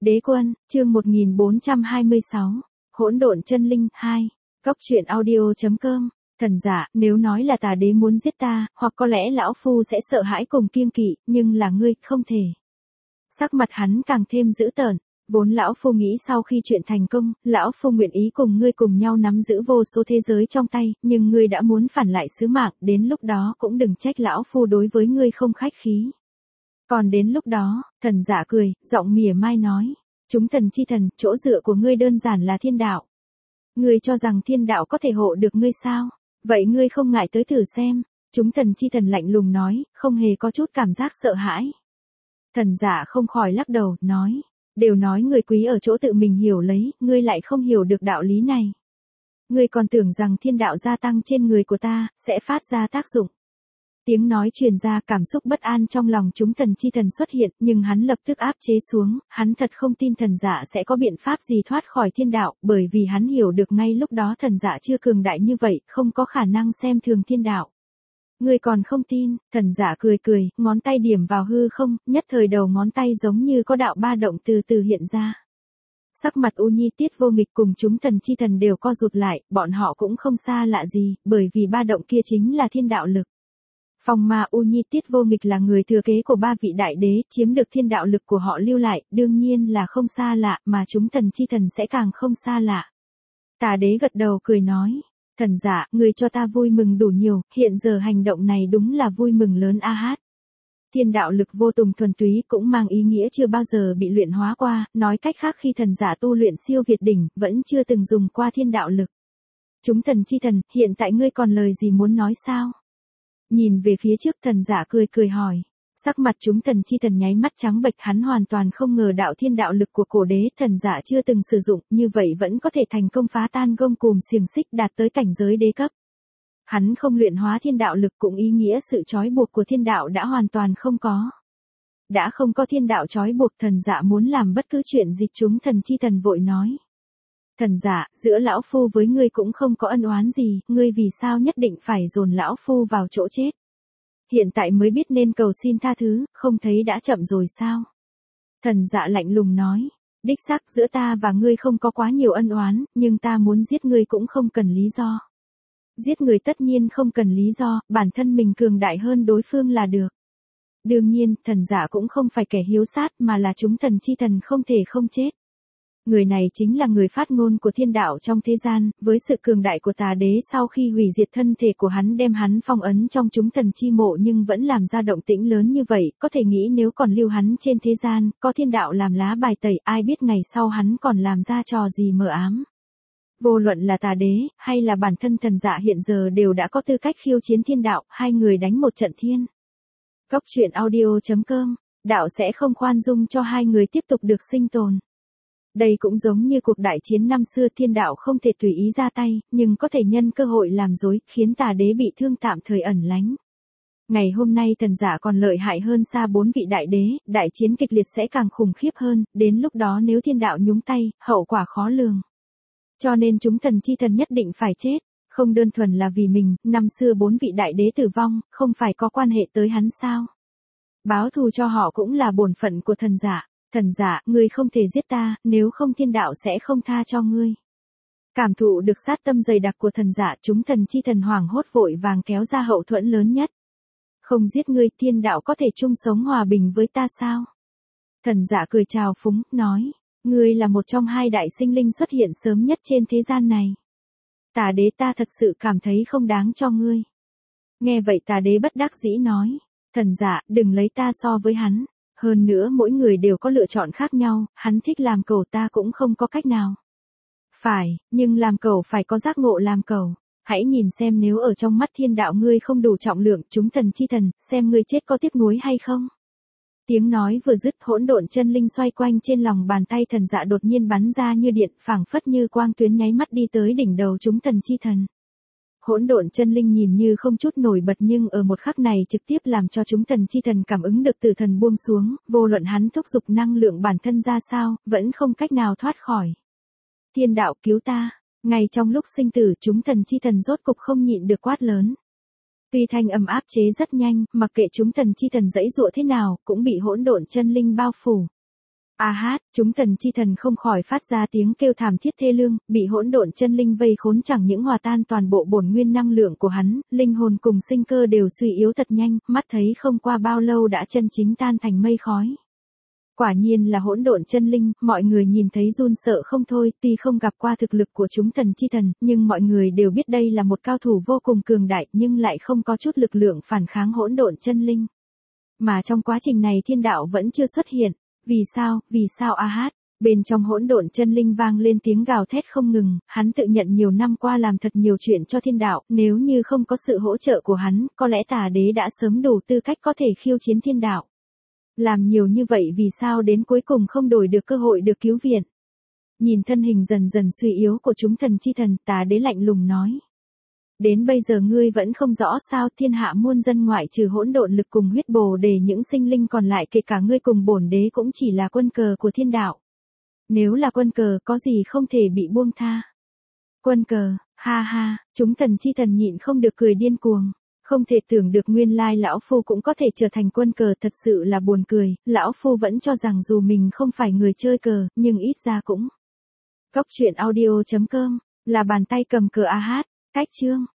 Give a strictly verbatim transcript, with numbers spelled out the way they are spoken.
Đế quân, chương một nghìn bốn trăm hai mươi sáu, hỗn độn chân linh, hai, Cốc truyện audio.com, thần giả, nếu nói là tà đế muốn giết ta, hoặc có lẽ lão phu sẽ sợ hãi cùng kiêng kỵ, nhưng là ngươi, không thể. Sắc mặt hắn càng thêm dữ tợn, vốn lão phu nghĩ sau khi chuyện thành công, lão phu nguyện ý cùng ngươi cùng nhau nắm giữ vô số thế giới trong tay, nhưng ngươi đã muốn phản lại sứ mạng, đến lúc đó cũng đừng trách lão phu đối với ngươi không khách khí. Còn đến lúc đó, thần giả cười, giọng mỉa mai nói, chúng thần chi thần, chỗ dựa của ngươi đơn giản là thiên đạo. Ngươi cho rằng thiên đạo có thể hộ được ngươi sao? Vậy ngươi không ngại tới thử xem. Chúng thần chi thần lạnh lùng nói, không hề có chút cảm giác sợ hãi. Thần giả không khỏi lắc đầu, nói, đều nói người quý ở chỗ tự mình hiểu lấy, ngươi lại không hiểu được đạo lý này. Ngươi còn tưởng rằng thiên đạo gia tăng trên người của ta, sẽ phát ra tác dụng. Tiếng nói truyền ra, cảm xúc bất an trong lòng chúng thần chi thần xuất hiện, nhưng hắn lập tức áp chế xuống, hắn thật không tin thần giả sẽ có biện pháp gì thoát khỏi thiên đạo, bởi vì hắn hiểu được ngay lúc đó thần giả chưa cường đại như vậy, không có khả năng xem thường thiên đạo. Ngươi còn không tin, thần giả cười cười, ngón tay điểm vào hư không, nhất thời đầu ngón tay giống như có đạo ba động từ từ hiện ra. Sắc mặt U Nhi Tiết Vô Nghịch cùng chúng thần chi thần đều co rụt lại, bọn họ cũng không xa lạ gì, bởi vì ba động kia chính là thiên đạo lực. Phong Ma U Nhi Tiết Vô Nghịch là người thừa kế của ba vị đại đế, chiếm được thiên đạo lực của họ lưu lại, đương nhiên là không xa lạ, mà chúng thần chi thần sẽ càng không xa lạ. Tà đế gật đầu cười nói, thần giả, người cho ta vui mừng đủ nhiều, hiện giờ hành động này đúng là vui mừng lớn a hát. Thiên đạo lực vô cùng thuần túy cũng mang ý nghĩa chưa bao giờ bị luyện hóa qua, nói cách khác khi thần giả tu luyện siêu việt đỉnh, vẫn chưa từng dùng qua thiên đạo lực. Chúng thần chi thần, hiện tại ngươi còn lời gì muốn nói sao? Nhìn về phía trước thần giả cười cười hỏi. Sắc mặt chúng thần chi thần nháy mắt trắng bệch, hắn hoàn toàn không ngờ đạo thiên đạo lực của cổ đế thần giả chưa từng sử dụng, như vậy vẫn có thể thành công phá tan gông cùm xiềng xích đạt tới cảnh giới đế cấp. Hắn không luyện hóa thiên đạo lực cũng ý nghĩa sự trói buộc của thiên đạo đã hoàn toàn không có. Đã không có thiên đạo trói buộc, thần giả muốn làm bất cứ chuyện gì, chúng thần chi thần vội nói. Thần giả, giữa lão phu với ngươi cũng không có ân oán gì, ngươi vì sao nhất định phải dồn lão phu vào chỗ chết? Hiện tại mới biết nên cầu xin tha thứ, không thấy đã chậm rồi sao? Thần giả lạnh lùng nói, đích xác giữa ta và ngươi không có quá nhiều ân oán, nhưng ta muốn giết ngươi cũng không cần lý do. Giết người tất nhiên không cần lý do, bản thân mình cường đại hơn đối phương là được. Đương nhiên, thần giả cũng không phải kẻ hiếu sát mà là chúng thần chi thần không thể không chết. Người này chính là người phát ngôn của thiên đạo trong thế gian, với sự cường đại của tà đế sau khi hủy diệt thân thể của hắn đem hắn phong ấn trong chúng thần chi mộ nhưng vẫn làm ra động tĩnh lớn như vậy, có thể nghĩ nếu còn lưu hắn trên thế gian, có thiên đạo làm lá bài tẩy, ai biết ngày sau hắn còn làm ra trò gì mờ ám. Vô luận là tà đế, hay là bản thân thần giả hiện giờ đều đã có tư cách khiêu chiến thiên đạo, hai người đánh một trận thiên. Cốc truyện audio.com, đạo sẽ không khoan dung cho hai người tiếp tục được sinh tồn. Đây cũng giống như cuộc đại chiến năm xưa, thiên đạo không thể tùy ý ra tay, nhưng có thể nhân cơ hội làm dối, khiến tà đế bị thương tạm thời ẩn lánh. Ngày hôm nay thần giả còn lợi hại hơn xa bốn vị đại đế, đại chiến kịch liệt sẽ càng khủng khiếp hơn, đến lúc đó nếu thiên đạo nhúng tay, hậu quả khó lường. Cho nên chúng thần chi thần nhất định phải chết, không đơn thuần là vì mình, năm xưa bốn vị đại đế tử vong, không phải có quan hệ tới hắn sao? Báo thù cho họ cũng là bổn phận của thần giả. Thần giả, ngươi không thể giết ta, nếu không thiên đạo sẽ không tha cho ngươi. Cảm thụ được sát tâm dày đặc của thần giả, chúng thần chi thần hoảng hốt vội vàng kéo ra hậu thuẫn lớn nhất. Không giết ngươi, thiên đạo có thể chung sống hòa bình với ta sao? Thần giả cười chào phúng, nói, ngươi là một trong hai đại sinh linh xuất hiện sớm nhất trên thế gian này. Tà đế ta thật sự cảm thấy không đáng cho ngươi. Nghe vậy tà đế bất đắc dĩ nói, thần giả, đừng lấy ta so với hắn. Hơn nữa mỗi người đều có lựa chọn khác nhau, hắn thích làm cẩu ta cũng không có cách nào. Phải, nhưng làm cẩu phải có giác ngộ làm cẩu. Hãy nhìn xem nếu ở trong mắt thiên đạo ngươi không đủ trọng lượng, chúng thần chi thần, xem ngươi chết có tiếc nuối hay không. Tiếng nói vừa dứt, hỗn độn chân linh xoay quanh trên lòng bàn tay thần dạ đột nhiên bắn ra như điện, phảng phất như quang tuyến nháy mắt đi tới đỉnh đầu chúng thần chi thần. Hỗn độn chân linh nhìn như không chút nổi bật nhưng ở một khắc này trực tiếp làm cho chúng thần chi thần cảm ứng được tử thần buông xuống, vô luận hắn thúc giục năng lượng bản thân ra sao, vẫn không cách nào thoát khỏi. Thiên đạo cứu ta, ngay trong lúc sinh tử chúng thần chi thần rốt cục không nhịn được quát lớn. Tuy thanh âm áp chế rất nhanh, mặc kệ chúng thần chi thần giãy giụa thế nào, cũng bị hỗn độn chân linh bao phủ. A hát, chúng thần chi thần không khỏi phát ra tiếng kêu thảm thiết thê lương, bị hỗn độn chân linh vây khốn chẳng những hòa tan toàn bộ bổn nguyên năng lượng của hắn, linh hồn cùng sinh cơ đều suy yếu thật nhanh, mắt thấy không qua bao lâu đã chân chính tan thành mây khói. Quả nhiên là hỗn độn chân linh, mọi người nhìn thấy run sợ không thôi, tuy không gặp qua thực lực của chúng thần chi thần, nhưng mọi người đều biết đây là một cao thủ vô cùng cường đại, nhưng lại không có chút lực lượng phản kháng hỗn độn chân linh. Mà trong quá trình này thiên đạo vẫn chưa xuất hiện. Vì sao, vì sao A hát? Bên trong hỗn độn chân linh vang lên tiếng gào thét không ngừng, hắn tự nhận nhiều năm qua làm thật nhiều chuyện cho thiên đạo, nếu như không có sự hỗ trợ của hắn, có lẽ tà đế đã sớm đủ tư cách có thể khiêu chiến thiên đạo. Làm nhiều như vậy vì sao đến cuối cùng không đổi được cơ hội được cứu viện? Nhìn thân hình dần dần suy yếu của chúng thần chi thần, tà đế lạnh lùng nói. Đến bây giờ ngươi vẫn không rõ sao thiên hạ muôn dân ngoại trừ hỗn độn lực cùng huyết bồ để những sinh linh còn lại kể cả ngươi cùng bổn đế cũng chỉ là quân cờ của thiên đạo. Nếu là quân cờ có gì không thể bị buông tha. Quân cờ, ha ha, chúng thần chi thần nhịn không được cười điên cuồng. Không thể tưởng được nguyên lai lão phu cũng có thể trở thành quân cờ, thật sự là buồn cười, lão phu vẫn cho rằng dù mình không phải người chơi cờ, nhưng ít ra cũng. Cốc truyện audio chấm com là bàn tay cầm cờ A hát, cách chương.